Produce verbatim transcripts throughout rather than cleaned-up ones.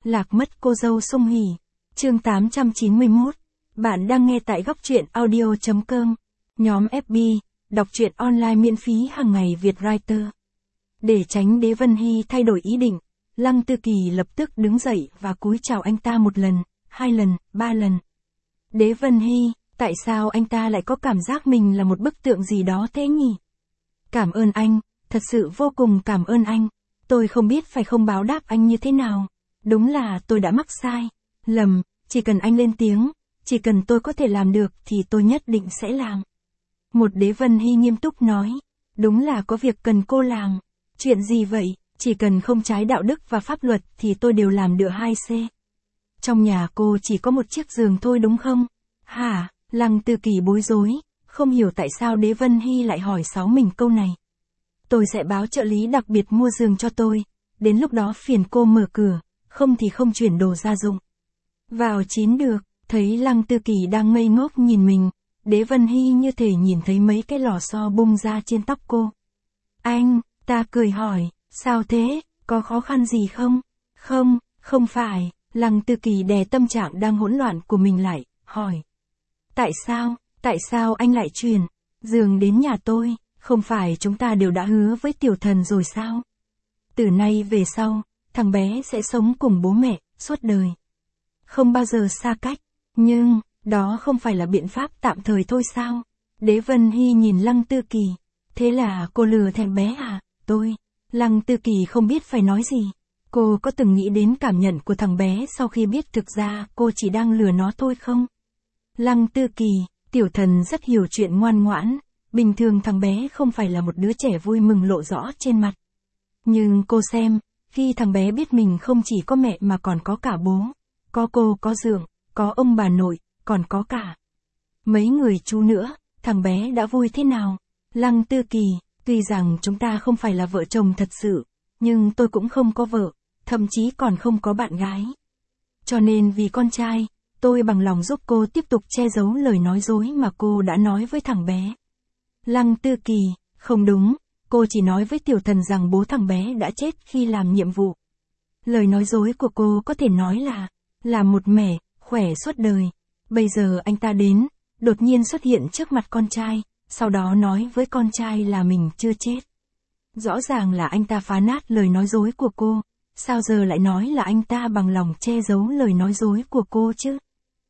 Lạc mất cô dâu Song Hỷ. Chương tám trăm chín mươi mốt. Bạn đang nghe tại góc truyện audio chấm com. Nhóm ép bê, đọc truyện online miễn phí hàng ngày Việt Writer. Để tránh Đế Vân Hy thay đổi ý định, Lăng Tư Kỳ lập tức đứng dậy và cúi chào anh ta một lần, hai lần, ba lần. Đế Vân Hy, tại sao anh ta lại có cảm giác mình là một bức tượng gì đó thế nhỉ? Cảm ơn anh, thật sự vô cùng cảm ơn anh. Tôi không biết phải không báo đáp anh như thế nào. Đúng là tôi đã mắc sai, lầm, chỉ cần anh lên tiếng, chỉ cần tôi có thể làm được thì tôi nhất định sẽ làm. Một Đế Vân Hy nghiêm túc nói, đúng là có việc cần cô làm. Chuyện gì vậy? Chỉ cần không trái đạo đức và pháp luật thì tôi đều làm được hai C. Trong nhà cô chỉ có một chiếc giường thôi đúng không? Hả? Lăng Tư Kỳ bối rối, không hiểu tại sao Đế Vân Hy lại hỏi sáu mình câu này. Tôi sẽ báo trợ lý đặc biệt mua giường cho tôi, đến lúc đó phiền cô mở cửa, không thì không chuyển đồ gia dụng. Vào chín được, thấy Lăng Tư Kỳ đang ngây ngốc nhìn mình, Đế Vân Hy như thể nhìn thấy mấy cái lò xo bung ra trên tóc cô. Anh, ta cười hỏi, sao thế, có khó khăn gì không? Không, không phải, Lăng Tư Kỳ đè tâm trạng đang hỗn loạn của mình lại, hỏi. Tại sao, tại sao anh lại chuyển giường đến nhà tôi, không phải chúng ta đều đã hứa với tiểu thần rồi sao? Từ nay về sau, thằng bé sẽ sống cùng bố mẹ, suốt đời. Không bao giờ xa cách, nhưng, đó không phải là biện pháp tạm thời thôi sao? Đế Vân Hy nhìn Lăng Tư Kỳ, thế là cô lừa thằng bé à? Tôi, Lăng Tư Kỳ không biết phải nói gì. Cô có từng nghĩ đến cảm nhận của thằng bé sau khi biết thực ra cô chỉ đang lừa nó thôi không? Lăng Tư Kỳ, tiểu thần rất hiểu chuyện ngoan ngoãn, bình thường thằng bé không phải là một đứa trẻ vui mừng lộ rõ trên mặt. Nhưng cô xem, khi thằng bé biết mình không chỉ có mẹ mà còn có cả bố, có cô có dượng, có ông bà nội, còn có cả mấy người chú nữa, thằng bé đã vui thế nào? Lăng Tư Kỳ, tuy rằng chúng ta không phải là vợ chồng thật sự, nhưng tôi cũng không có vợ, thậm chí còn không có bạn gái. Cho nên vì con trai, tôi bằng lòng giúp cô tiếp tục che giấu lời nói dối mà cô đã nói với thằng bé. Lăng Tư Kỳ, không đúng, cô chỉ nói với tiểu thần rằng bố thằng bé đã chết khi làm nhiệm vụ. Lời nói dối của cô có thể nói là, là một mẻ, khỏe suốt đời. Bây giờ anh ta đến, đột nhiên xuất hiện trước mặt con trai, sau đó nói với con trai là mình chưa chết. Rõ ràng là anh ta phá nát lời nói dối của cô, sao giờ lại nói là anh ta bằng lòng che giấu lời nói dối của cô chứ?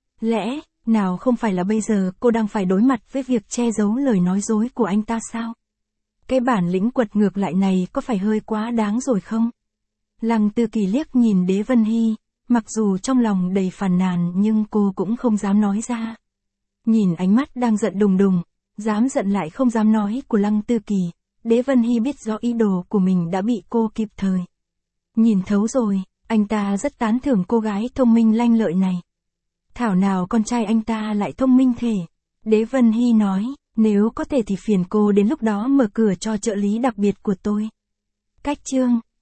Lẽ, nào không phải là bây giờ cô đang phải đối mặt với việc che giấu lời nói dối của anh ta sao? Cái bản lĩnh quật ngược lại này có phải hơi quá đáng rồi không? Lăng Tư Kỳ liếc nhìn Đế Vân Hy, mặc dù trong lòng đầy phàn nàn nhưng cô cũng không dám nói ra. Nhìn ánh mắt đang giận đùng đùng, dám giận lại không dám nói của Lăng Tư Kỳ, Đế Vân Hy biết rõ ý đồ của mình đã bị cô kịp thời nhìn thấu rồi, anh ta rất tán thưởng cô gái thông minh lanh lợi này. Thảo nào con trai anh ta lại thông minh thế? Đế Vân Hy nói, nếu có thể thì phiền cô đến lúc đó mở cửa cho trợ lý đặc biệt của tôi. Cách chương